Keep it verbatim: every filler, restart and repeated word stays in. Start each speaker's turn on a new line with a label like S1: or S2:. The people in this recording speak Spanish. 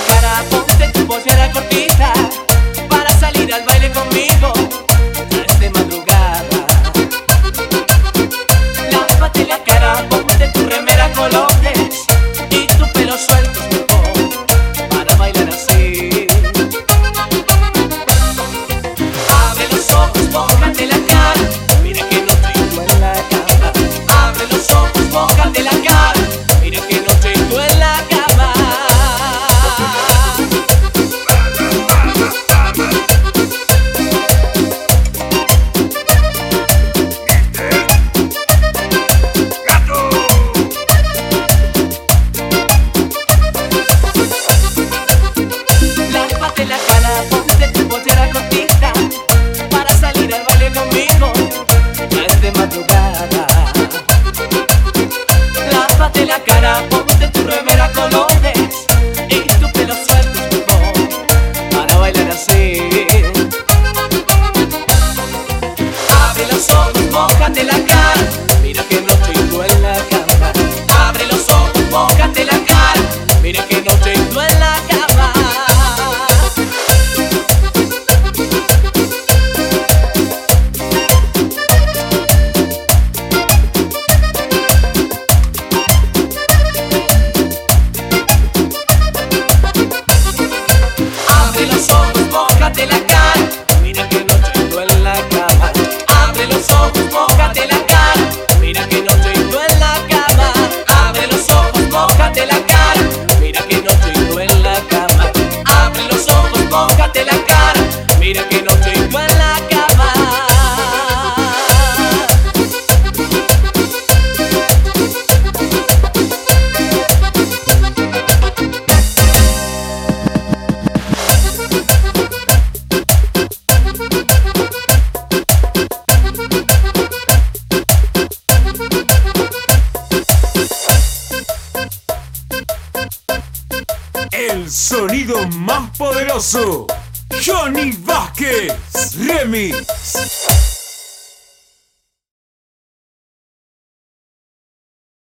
S1: cara, ponte tu pollera cortita para salir al baile conmigo. Ya es de madrugada. Lávate la cara, ponte tu remera colores y tu pelo suelto es mejor para bailar así. Abre los ojos, mójate la cara, mira que no tengo en la cama. Abre los ojos, mójate la cara, mira que no tengo en la cama. Lávate la cara, ponte tu pollera cortita para salir al baile conmigo. Ya es de madrugada. Lávate la cara, ponte tu remera colores y tu pelo suelto es mejor para bailar así. Abre los ojos, mójate la cara, mira que no tengo en la cama. Abre los ojos, mójate la cara, mira que no tengo en la cama. Abre los ojos, mójate la cara, mira que no tengo en la cama. Abre los ojos, mójate la cara, mira que no tengo en la cama. Abre los ojos, mójate la cara, mira que no tengo en la cama. Abre los ojos, mójate la cara, mira que no tengo en la cama.
S2: El sonido más poderoso, Johnny Vázquez Remix.